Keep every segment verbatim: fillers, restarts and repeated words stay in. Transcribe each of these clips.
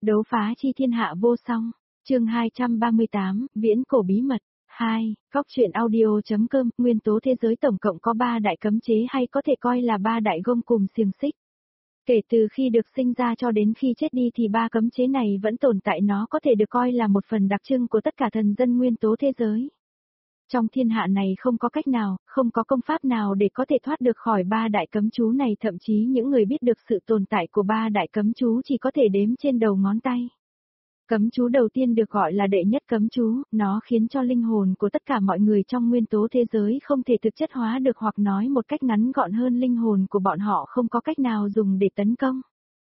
Đấu phá chi thiên hạ vô song, chương hai trăm ba mươi tám, viễn cổ bí mật. hai. Góc truyện audio.com, nguyên tố thế giới tổng cộng có ba đại cấm chế hay có thể coi là ba đại gông cùm xiềng xích. Kể từ khi được sinh ra cho đến khi chết đi thì ba cấm chế này vẫn tồn tại, nó có thể được coi là một phần đặc trưng của tất cả thần dân nguyên tố thế giới. Trong thiên hạ này không có cách nào, không có công pháp nào để có thể thoát được khỏi ba đại cấm chú này, thậm chí những người biết được sự tồn tại của ba đại cấm chú chỉ có thể đếm trên đầu ngón tay. Cấm chú đầu tiên được gọi là đệ nhất cấm chú, nó khiến cho linh hồn của tất cả mọi người trong nguyên tố thế giới không thể thực chất hóa được, hoặc nói một cách ngắn gọn hơn, linh hồn của bọn họ không có cách nào dùng để tấn công.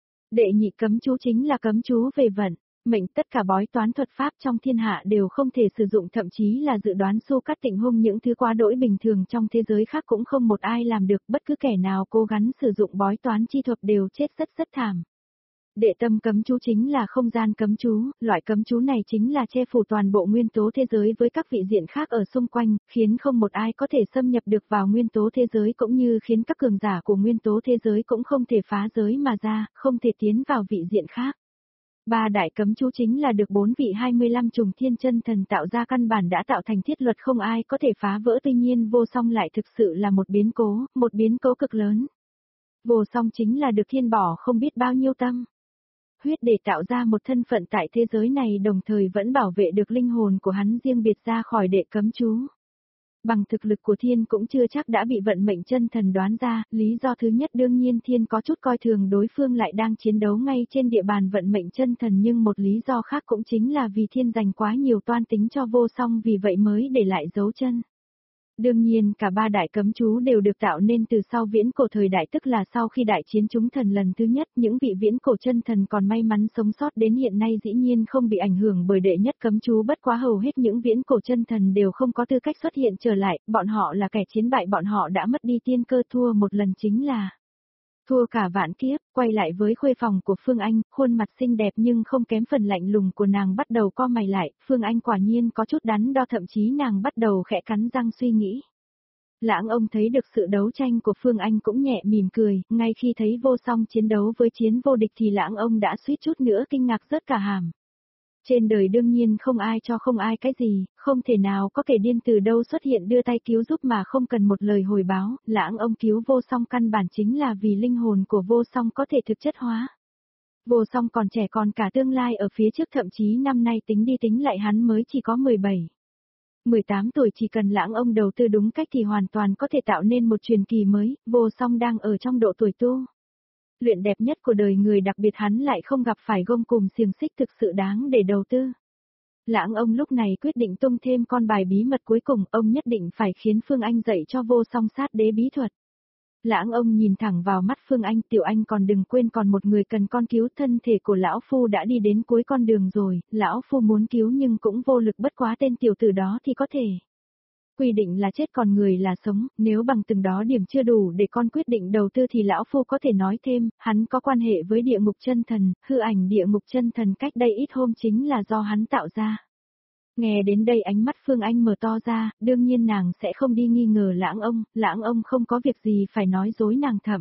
Đệ nhị cấm chú chính là cấm chú về vận, mệnh, tất cả bói toán thuật pháp trong thiên hạ đều không thể sử dụng, thậm chí là dự đoán xu cắt tịnh hung, những thứ quá đỗi bình thường trong thế giới khác cũng không một ai làm được, bất cứ kẻ nào cố gắng sử dụng bói toán chi thuật đều chết rất rất thảm. Đệ tam cấm chú chính là không gian cấm chú, loại cấm chú này chính là che phủ toàn bộ nguyên tố thế giới với các vị diện khác ở xung quanh, khiến không một ai có thể xâm nhập được vào nguyên tố thế giới, cũng như khiến các cường giả của nguyên tố thế giới cũng không thể phá giới mà ra, không thể tiến vào vị diện khác. Ba đại cấm chú chính là được bốn vị hai mươi lăm trùng thiên chân thần tạo ra, căn bản đã tạo thành thiết luật không ai có thể phá vỡ, tuy nhiên vô song lại thực sự là một biến cố, một biến cố cực lớn. Vô song chính là được thiên bỏ không biết bao nhiêu tâm huyết để tạo ra một thân phận tại thế giới này, đồng thời vẫn bảo vệ được linh hồn của hắn riêng biệt ra khỏi đệ cấm chú. Bằng thực lực của thiên cũng chưa chắc đã bị vận mệnh chân thần đoán ra, lý do thứ nhất đương nhiên thiên có chút coi thường đối phương lại đang chiến đấu ngay trên địa bàn vận mệnh chân thần, nhưng một lý do khác cũng chính là vì thiên dành quá nhiều toan tính cho vô song, vì vậy mới để lại dấu chân. Đương nhiên cả ba đại cấm chú đều được tạo nên từ sau viễn cổ thời đại, tức là sau khi đại chiến chúng thần lần thứ nhất, những vị viễn cổ chân thần còn may mắn sống sót đến hiện nay dĩ nhiên không bị ảnh hưởng bởi đệ nhất cấm chú, bất quá hầu hết những viễn cổ chân thần đều không có tư cách xuất hiện trở lại, bọn họ là kẻ chiến bại, bọn họ đã mất đi tiên cơ, thua một lần chính là thua cả vạn kiếp. Quay lại với khuê phòng của Phương Anh, khuôn mặt xinh đẹp nhưng không kém phần lạnh lùng của nàng bắt đầu co mày lại, Phương Anh quả nhiên có chút đắn đo, thậm chí nàng bắt đầu khẽ cắn răng suy nghĩ. Lãng ông thấy được sự đấu tranh của Phương Anh cũng nhẹ mỉm cười, ngay khi thấy vô song chiến đấu với chiến vô địch thì lãng ông đã suýt chút nữa kinh ngạc rớt cả hàm. Trên đời đương nhiên không ai cho không ai cái gì, không thể nào có kẻ điên từ đâu xuất hiện đưa tay cứu giúp mà không cần một lời hồi báo, lãng ông cứu vô song căn bản chính là vì linh hồn của vô song có thể thực chất hóa. Vô song còn trẻ, còn cả tương lai ở phía trước, thậm chí năm nay tính đi tính lại hắn mới chỉ có mười bảy. mười tám tuổi, chỉ cần lãng ông đầu tư đúng cách thì hoàn toàn có thể tạo nên một truyền kỳ mới, vô song đang ở trong độ tuổi tu luyện đẹp nhất của đời người, đặc biệt hắn lại không gặp phải gông cùm xiềng xích thực sự đáng để đầu tư. Lãng ông lúc này quyết định tung thêm con bài bí mật cuối cùng, ông nhất định phải khiến Phương Anh dạy cho vô song sát đế bí thuật. Lãng ông nhìn thẳng vào mắt Phương Anh, tiểu anh còn đừng quên còn một người cần con cứu, thân thể của lão phu đã đi đến cuối con đường rồi, lão phu muốn cứu nhưng cũng vô lực, bất quá tên tiểu tử đó thì có thể. Quy định là chết còn người là sống, nếu bằng từng đó điểm chưa đủ để con quyết định đầu tư thì lão phu có thể nói thêm, hắn có quan hệ với địa ngục chân thần, hư ảnh địa ngục chân thần cách đây ít hôm chính là do hắn tạo ra. Nghe đến đây ánh mắt Phương Anh mở to ra, đương nhiên nàng sẽ không đi nghi ngờ lãng ông, lãng ông không có việc gì phải nói dối nàng, thậm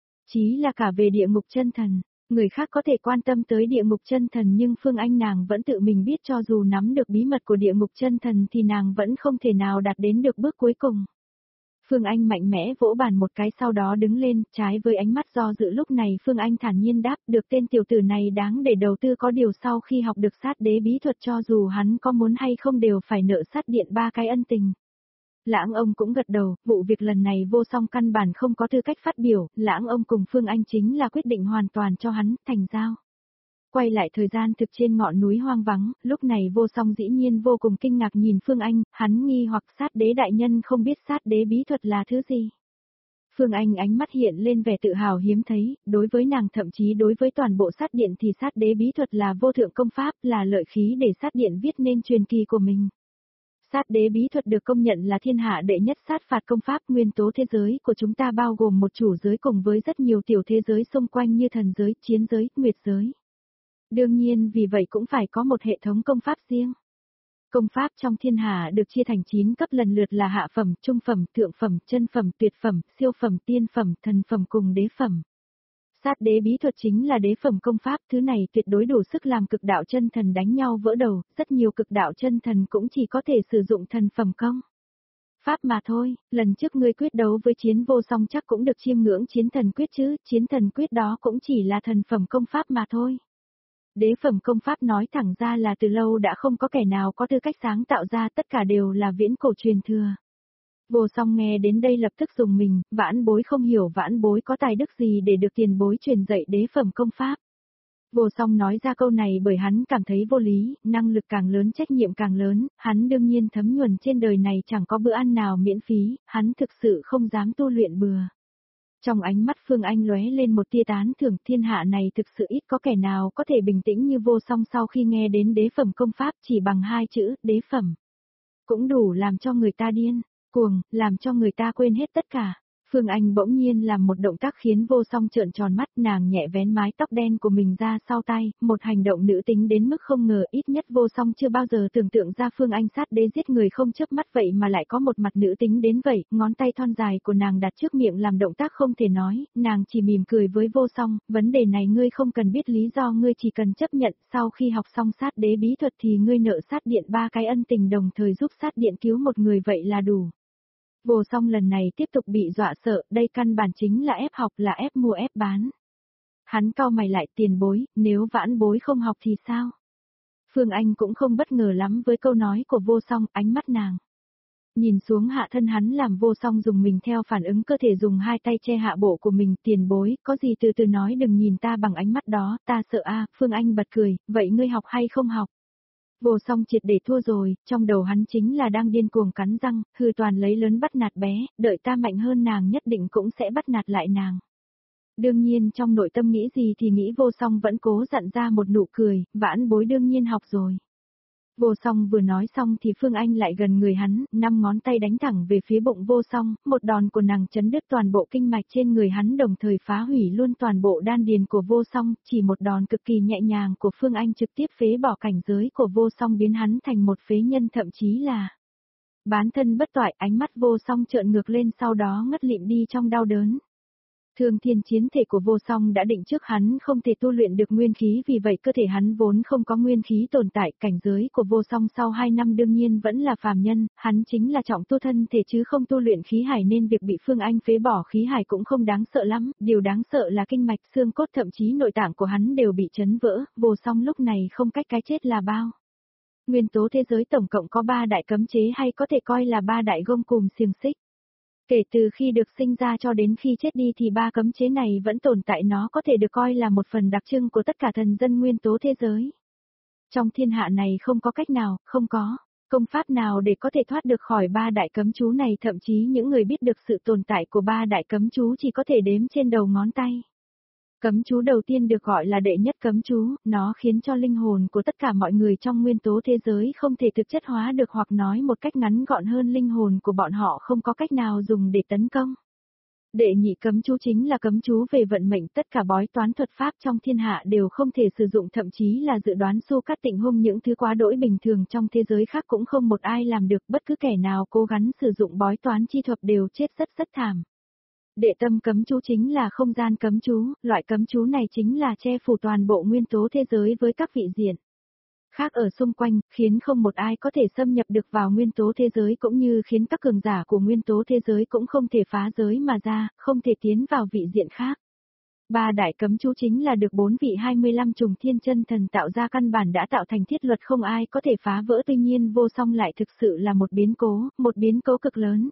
chí là cả về địa ngục chân thần. Người khác có thể quan tâm tới địa ngục chân thần nhưng Phương Anh nàng vẫn tự mình biết, cho dù nắm được bí mật của địa ngục chân thần thì nàng vẫn không thể nào đạt đến được bước cuối cùng. Phương Anh mạnh mẽ vỗ bàn một cái, sau đó đứng lên, trái với ánh mắt do dự lúc này Phương Anh thản nhiên đáp, được, tên tiểu tử này đáng để đầu tư, có điều sau khi học được sát đế bí thuật cho dù hắn có muốn hay không đều phải nợ sát điện ba cái ân tình. Lãng ông cũng gật đầu, vụ việc lần này vô song căn bản không có tư cách phát biểu, lãng ông cùng Phương Anh chính là quyết định hoàn toàn cho hắn, thành giao. Quay lại thời gian thực trên ngọn núi hoang vắng, lúc này vô song dĩ nhiên vô cùng kinh ngạc nhìn Phương Anh, hắn nghi hoặc sát đế đại nhân không biết sát đế bí thuật là thứ gì. Phương Anh ánh mắt hiện lên vẻ tự hào hiếm thấy, đối với nàng thậm chí đối với toàn bộ sát điện thì sát đế bí thuật là vô thượng công pháp, là lợi khí để sát điện viết nên truyền kỳ của mình. Sát đế bí thuật được công nhận là thiên hạ đệ nhất sát phạt công pháp, nguyên tố thế giới của chúng ta bao gồm một chủ giới cùng với rất nhiều tiểu thế giới xung quanh như thần giới, chiến giới, nguyệt giới. Đương nhiên vì vậy cũng phải có một hệ thống công pháp riêng. Công pháp trong thiên hạ được chia thành chín cấp lần lượt là hạ phẩm, trung phẩm, thượng phẩm, chân phẩm, tuyệt phẩm, siêu phẩm, tiên phẩm, thần phẩm cùng đế phẩm. Sát đế bí thuật chính là đế phẩm công pháp, thứ này tuyệt đối đủ sức làm cực đạo chân thần đánh nhau vỡ đầu, rất nhiều cực đạo chân thần cũng chỉ có thể sử dụng thần phẩm công pháp mà thôi. Lần trước ngươi quyết đấu với Chiến Vô Song chắc cũng được chiêm ngưỡng chiến thần quyết chứ, chiến thần quyết đó cũng chỉ là thần phẩm công pháp mà thôi. Đế phẩm công pháp nói thẳng ra là từ lâu đã không có kẻ nào có tư cách sáng tạo ra, tất cả đều là viễn cổ truyền thừa. Vô Song nghe đến đây lập tức dùng mình, vãn bối không hiểu vãn bối có tài đức gì để được tiền bối truyền dạy đế phẩm công pháp. Vô Song nói ra câu này bởi hắn cảm thấy vô lý, năng lực càng lớn trách nhiệm càng lớn, hắn đương nhiên thấm nhuần trên đời này chẳng có bữa ăn nào miễn phí, hắn thực sự không dám tu luyện bừa. Trong ánh mắt Phương Anh lóe lên một tia tán thưởng, thiên hạ này thực sự ít có kẻ nào có thể bình tĩnh như Vô Song sau khi nghe đến đế phẩm công pháp chỉ bằng hai chữ, đế phẩm. Cũng đủ làm cho người ta điên, cuồng, làm cho người ta quên hết tất cả. Phương Anh bỗng nhiên làm một động tác khiến Vô Song trợn tròn mắt, nàng nhẹ vén mái tóc đen của mình ra sau tay, một hành động nữ tính đến mức không ngờ, ít nhất Vô Song chưa bao giờ tưởng tượng ra Phương Anh sát đế giết người không chớp mắt vậy mà lại có một mặt nữ tính đến vậy, ngón tay thon dài của nàng đặt trước miệng làm động tác không thể nói, nàng chỉ mỉm cười với Vô Song, vấn đề này ngươi không cần biết lý do, ngươi chỉ cần chấp nhận, sau khi học xong sát đế bí thuật thì ngươi nợ sát điện ba cái ân tình đồng thời giúp sát điện cứu một người vậy là đủ. Vô Song lần này tiếp tục bị dọa sợ, đây căn bản chính là ép học, là ép mua ép bán. Hắn cau mày lại, tiền bối, nếu vãn bối không học thì sao? Phương Anh cũng không bất ngờ lắm với câu nói của Vô Song, ánh mắt nàng nhìn xuống hạ thân hắn làm Vô Song dùng mình theo phản ứng cơ thể dùng hai tay che hạ bộ của mình, tiền bối, có gì từ từ nói đừng nhìn ta bằng ánh mắt đó, ta sợ a. Phương Anh bật cười, vậy ngươi học hay không học? Vô Song triệt để thua rồi, trong đầu hắn chính là đang điên cuồng cắn răng, hư toàn lấy lớn bắt nạt bé, đợi ta mạnh hơn nàng nhất định cũng sẽ bắt nạt lại nàng. Đương nhiên trong nội tâm nghĩ gì thì nghĩ, Vô Song vẫn cố dặn ra một nụ cười, vãn bối đương nhiên học rồi. Vô Song vừa nói xong thì Phương Anh lại gần người hắn, năm ngón tay đánh thẳng về phía bụng Vô Song, một đòn của nàng chấn đứt toàn bộ kinh mạch trên người hắn đồng thời phá hủy luôn toàn bộ đan điền của Vô Song, chỉ một đòn cực kỳ nhẹ nhàng của Phương Anh trực tiếp phế bỏ cảnh giới của Vô Song biến hắn thành một phế nhân, thậm chí là bán thân bất toại. Ánh mắt Vô Song trợn ngược lên sau đó ngất lịm đi trong đau đớn. Thương thiên chiến thể của Vô Song đã định trước hắn không thể tu luyện được nguyên khí, vì vậy cơ thể hắn vốn không có nguyên khí tồn tại, cảnh giới của Vô Song sau hai năm đương nhiên vẫn là phàm nhân, hắn chính là trọng tu thân thể chứ không tu luyện khí hải nên việc bị Phương Anh phế bỏ khí hải cũng không đáng sợ lắm, điều đáng sợ là kinh mạch xương cốt thậm chí nội tạng của hắn đều bị chấn vỡ, Vô Song lúc này không cách cái chết là bao. Nguyên tố thế giới tổng cộng có ba đại cấm chế hay có thể coi là ba đại gông cùm xiềng xích. Kể từ khi được sinh ra cho đến khi chết đi thì ba cấm chế này vẫn tồn tại, nó có thể được coi là một phần đặc trưng của tất cả thần dân nguyên tố thế giới. Trong thiên hạ này không có cách nào, không có công pháp nào để có thể thoát được khỏi ba đại cấm chú này, thậm chí những người biết được sự tồn tại của ba đại cấm chú chỉ có thể đếm trên đầu ngón tay. Cấm chú đầu tiên được gọi là đệ nhất cấm chú, nó khiến cho linh hồn của tất cả mọi người trong nguyên tố thế giới không thể thực chất hóa được, hoặc nói một cách ngắn gọn hơn, linh hồn của bọn họ không có cách nào dùng để tấn công. Đệ nhị cấm chú chính là cấm chú về vận mệnh, tất cả bói toán thuật pháp trong thiên hạ đều không thể sử dụng, thậm chí là dự đoán xu cát tịnh hung, những thứ quá đỗi bình thường trong thế giới khác cũng không một ai làm được, bất cứ kẻ nào cố gắng sử dụng bói toán chi thuật đều chết rất rất thảm. Đệ tâm cấm chú chính là không gian cấm chú, loại cấm chú này chính là che phủ toàn bộ nguyên tố thế giới với các vị diện khác ở xung quanh, khiến không một ai có thể xâm nhập được vào nguyên tố thế giới, cũng như khiến các cường giả của nguyên tố thế giới cũng không thể phá giới mà ra, không thể tiến vào vị diện khác. Ba đại cấm chú chính là được bốn vị hai mươi lăm trùng thiên chân thần tạo ra, căn bản đã tạo thành thiết luật không ai có thể phá vỡ, tuy nhiên Vô Song lại thực sự là một biến cố, một biến cố cực lớn.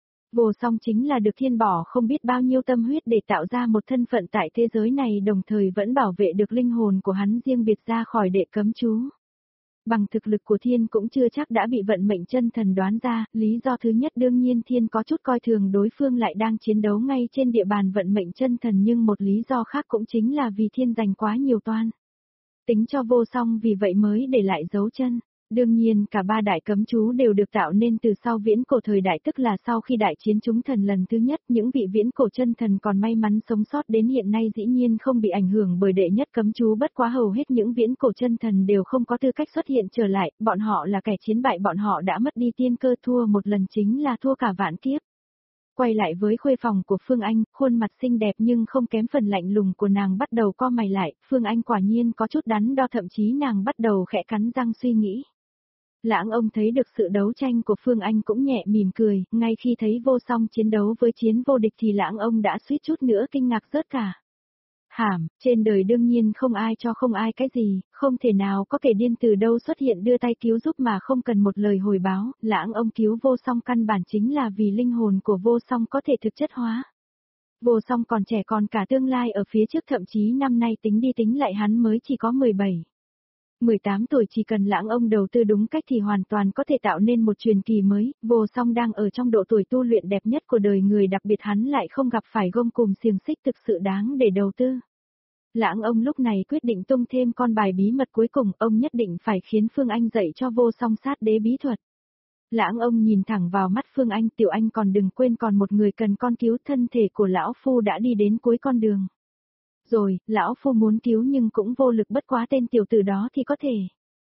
Vô Song chính là được thiên bỏ không biết bao nhiêu tâm huyết để tạo ra một thân phận tại thế giới này, đồng thời vẫn bảo vệ được linh hồn của hắn riêng biệt ra khỏi đệ cấm chú. Bằng thực lực của thiên cũng chưa chắc đã bị vận mệnh chân thần đoán ra, lý do thứ nhất đương nhiên thiên có chút coi thường đối phương lại đang chiến đấu ngay trên địa bàn vận mệnh chân thần, nhưng một lý do khác cũng chính là vì thiên dành quá nhiều toan tính cho Vô Song, vì vậy mới để lại dấu chân. Đương nhiên cả ba đại cấm chú đều được tạo nên từ sau viễn cổ thời đại, tức là sau khi đại chiến chúng thần lần thứ nhất, những vị viễn cổ chân thần còn may mắn sống sót đến hiện nay dĩ nhiên không bị ảnh hưởng bởi đệ nhất cấm chú, bất quá hầu hết những viễn cổ chân thần đều không có tư cách xuất hiện trở lại, bọn họ là kẻ chiến bại, bọn họ đã mất đi tiên cơ, thua một lần chính là thua cả vạn kiếp. Quay lại với khuê phòng của Phương Anh, khuôn mặt xinh đẹp nhưng không kém phần lạnh lùng của nàng bắt đầu co mày lại, Phương Anh quả nhiên có chút đắn đo, thậm chí nàng bắt đầu khẽ cắn răng suy nghĩ. Lãng ông thấy được sự đấu tranh của Phương Anh cũng nhẹ mỉm cười, ngay khi thấy Vô Song chiến đấu với Chiến Vô Địch thì lãng ông đã suýt chút nữa kinh ngạc rớt cả. Hảm, trên đời đương nhiên không ai cho không ai cái gì, không thể nào có kẻ điên từ đâu xuất hiện đưa tay cứu giúp mà không cần một lời hồi báo, lãng ông cứu Vô Song căn bản chính là vì linh hồn của Vô Song có thể thực chất hóa. Vô Song còn trẻ, còn cả tương lai ở phía trước, thậm chí năm nay tính đi tính lại hắn mới chỉ có mười bảy. mười tám tuổi, chỉ cần lãng ông đầu tư đúng cách thì hoàn toàn có thể tạo nên một truyền kỳ mới. Vô Song đang ở trong độ tuổi tu luyện đẹp nhất của đời người, đặc biệt hắn lại không gặp phải gông cùm xiềng xích thực sự đáng để đầu tư. Lãng ông lúc này quyết định tung thêm con bài bí mật cuối cùng, ông nhất định phải khiến Phương Anh dạy cho Vô Song sát đế bí thuật. Lãng ông nhìn thẳng vào mắt Phương Anh, tiểu anh còn đừng quên còn một người cần con cứu, thân thể của lão phu đã đi đến cuối con đường. Rồi, lão phu muốn cứu nhưng cũng vô lực, bất quá tên tiểu tử đó thì có thể.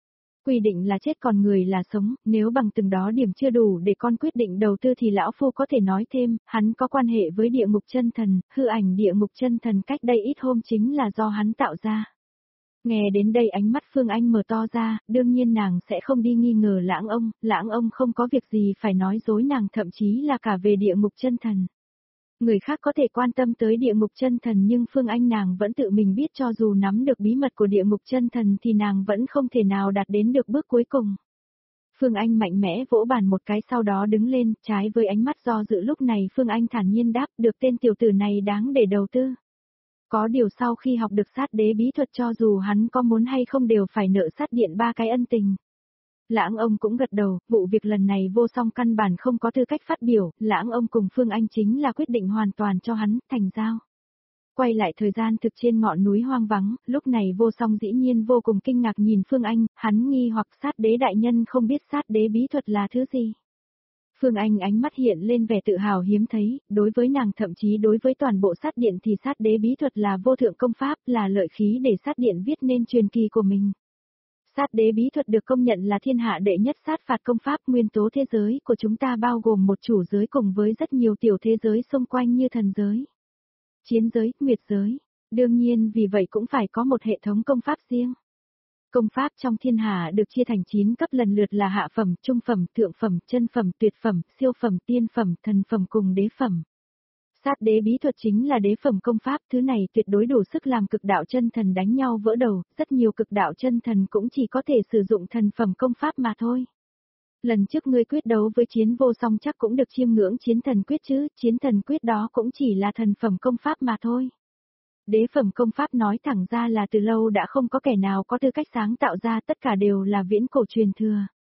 Quy định là chết còn người là sống, nếu bằng từng đó điểm chưa đủ để con quyết định đầu tư thì lão phu có thể nói thêm, hắn có quan hệ với địa ngục chân thần, hư ảnh địa ngục chân thần cách đây ít hôm chính là do hắn tạo ra. Nghe đến đây ánh mắt Phương Anh mở to ra, đương nhiên nàng sẽ không đi nghi ngờ lãng ông, lãng ông không có việc gì phải nói dối nàng, thậm chí là cả về địa ngục chân thần. Người khác có thể quan tâm tới địa ngục chân thần nhưng Phương Anh nàng vẫn tự mình biết cho dù nắm được bí mật của địa ngục chân thần thì nàng vẫn không thể nào đạt đến được bước cuối cùng. Phương Anh mạnh mẽ vỗ bàn một cái, sau đó đứng lên, trái với ánh mắt do dự lúc này Phương Anh thản nhiên đáp, được, tên tiểu tử này đáng để đầu tư. Có điều sau khi học được sát đế bí thuật cho dù hắn có muốn hay không đều phải nợ sát điện ba cái ân tình. Lãng ông cũng gật đầu, vụ việc lần này Vô Song căn bản không có tư cách phát biểu, lãng ông cùng Phương Anh chính là quyết định hoàn toàn cho hắn, thành giao. Quay lại thời gian thực trên ngọn núi hoang vắng, lúc này Vô Song dĩ nhiên vô cùng kinh ngạc nhìn Phương Anh, hắn nghi hoặc sát đế đại nhân không biết sát đế bí thuật là thứ gì. Phương Anh ánh mắt hiện lên vẻ tự hào hiếm thấy, đối với nàng thậm chí đối với toàn bộ sát điện thì sát đế bí thuật là vô thượng công pháp, là lợi khí để sát điện viết nên truyền kỳ của mình. Sát đế bí thuật được công nhận là thiên hạ đệ nhất sát phạt công pháp, nguyên tố thế giới của chúng ta bao gồm một chủ giới cùng với rất nhiều tiểu thế giới xung quanh như thần giới, chiến giới, nguyệt giới. Đương nhiên vì vậy cũng phải có một hệ thống công pháp riêng. Công pháp trong thiên hạ được chia thành chín cấp lần lượt là hạ phẩm, trung phẩm, thượng phẩm, chân phẩm, tuyệt phẩm, siêu phẩm, tiên phẩm, thần phẩm cùng đế phẩm. Sát đế bí thuật chính là đế phẩm công pháp, thứ này tuyệt đối đủ sức làm cực đạo chân thần đánh nhau vỡ đầu, rất nhiều cực đạo chân thần cũng chỉ có thể sử dụng thần phẩm công pháp mà thôi. Lần trước ngươi quyết đấu với Chiến Vô Song chắc cũng được chiêm ngưỡng chiến thần quyết chứ, chiến thần quyết đó cũng chỉ là thần phẩm công pháp mà thôi. Đế phẩm công pháp nói thẳng ra là từ lâu đã không có kẻ nào có tư cách sáng tạo ra, tất cả đều là viễn cổ truyền thừa.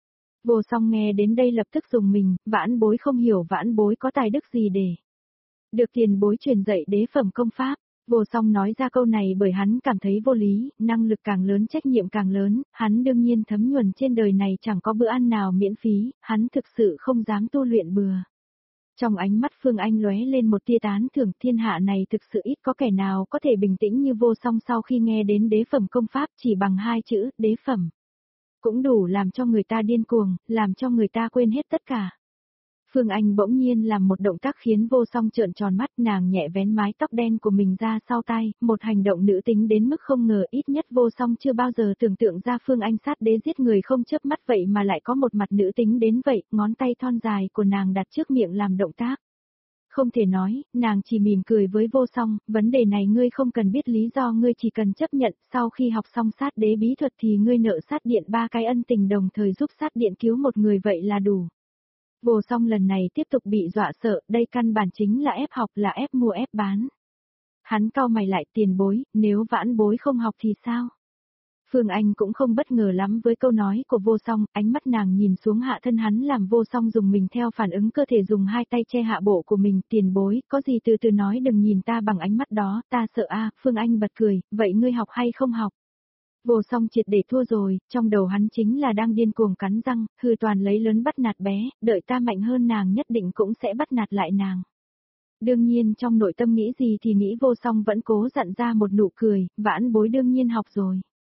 Vô Song nghe đến đây lập tức dùng mình, vãn bối không hiểu vãn bối có tài đức gì để được tiền bối truyền dạy đế phẩm công pháp. Vô Song nói ra câu này bởi hắn cảm thấy vô lý, năng lực càng lớn trách nhiệm càng lớn, hắn đương nhiên thấm nhuần trên đời này chẳng có bữa ăn nào miễn phí, hắn thực sự không dám tu luyện bừa. Trong ánh mắt Phương Anh lóe lên một tia tán thưởng, thiên hạ này thực sự ít có kẻ nào có thể bình tĩnh như Vô Song sau khi nghe đến đế phẩm công pháp, chỉ bằng hai chữ, đế phẩm. Cũng đủ làm cho người ta điên cuồng, làm cho người ta quên hết tất cả. Phương Anh bỗng nhiên làm một động tác khiến Vô Song trợn tròn mắt, nàng nhẹ vén mái tóc đen của mình ra sau tai, một hành động nữ tính đến mức không ngờ, ít nhất Vô Song chưa bao giờ tưởng tượng ra Phương Anh sát đế giết người không chớp mắt vậy mà lại có một mặt nữ tính đến vậy, ngón tay thon dài của nàng đặt trước miệng làm động tác. Không thể nói, nàng chỉ mỉm cười với Vô Song, vấn đề này ngươi không cần biết lý do, ngươi chỉ cần chấp nhận, sau khi học xong sát đế bí thuật thì ngươi nợ sát điện ba cái ân tình đồng thời giúp sát điện cứu một người vậy là đủ. Vô Song lần này tiếp tục bị dọa sợ, đây căn bản chính là ép học, là ép mua ép bán. Hắn cau mày lại, tiền bối, nếu vãn bối không học thì sao? Phương Anh cũng không bất ngờ lắm với câu nói của Vô Song, ánh mắt nàng nhìn xuống hạ thân hắn làm Vô Song dùng mình theo phản ứng cơ thể dùng hai tay che hạ bộ của mình, tiền bối, có gì từ từ nói, đừng nhìn ta bằng ánh mắt đó, ta sợ a. Phương Anh bật cười, vậy ngươi học hay không học? Vô Song triệt để thua rồi, trong đầu hắn chính là đang điên cuồng cắn răng, hư toàn lấy lớn bắt nạt bé, đợi ta mạnh hơn nàng nhất định cũng sẽ bắt nạt lại nàng. Đương nhiên trong nội tâm nghĩ gì thì nghĩ, Vô Song vẫn cố dặn ra một nụ cười, vãn bối đương nhiên học rồi.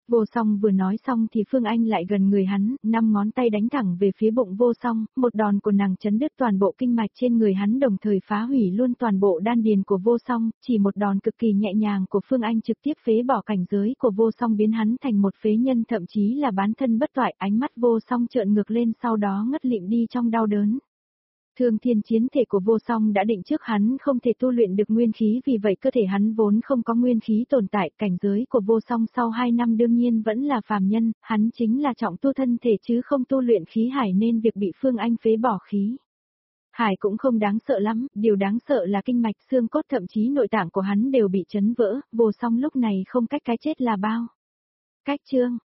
Vô Song vừa nói xong thì Phương Anh lại gần người hắn, năm ngón tay đánh thẳng về phía bụng Vô Song, một đòn của nàng chấn đứt toàn bộ kinh mạch trên người hắn đồng thời phá hủy luôn toàn bộ đan điền của Vô Song, chỉ một đòn cực kỳ nhẹ nhàng của Phương Anh trực tiếp phế bỏ cảnh giới của Vô Song biến hắn thành một phế nhân thậm chí là bán thân bất toại, ánh mắt Vô Song trợn ngược lên sau đó ngất lịm đi trong đau đớn. Thương thiên chiến thể của Vô Song đã định trước hắn không thể tu luyện được nguyên khí vì vậy cơ thể hắn vốn không có nguyên khí tồn tại, cảnh giới của Vô Song sau hai năm đương nhiên vẫn là phàm nhân, hắn chính là trọng tu thân thể chứ không tu luyện khí hải nên việc bị Phương Anh phế bỏ khí hải cũng không đáng sợ lắm, điều đáng sợ là kinh mạch xương cốt thậm chí nội tạng của hắn đều bị chấn vỡ, Vô Song lúc này không cách cái chết là bao. Cách chương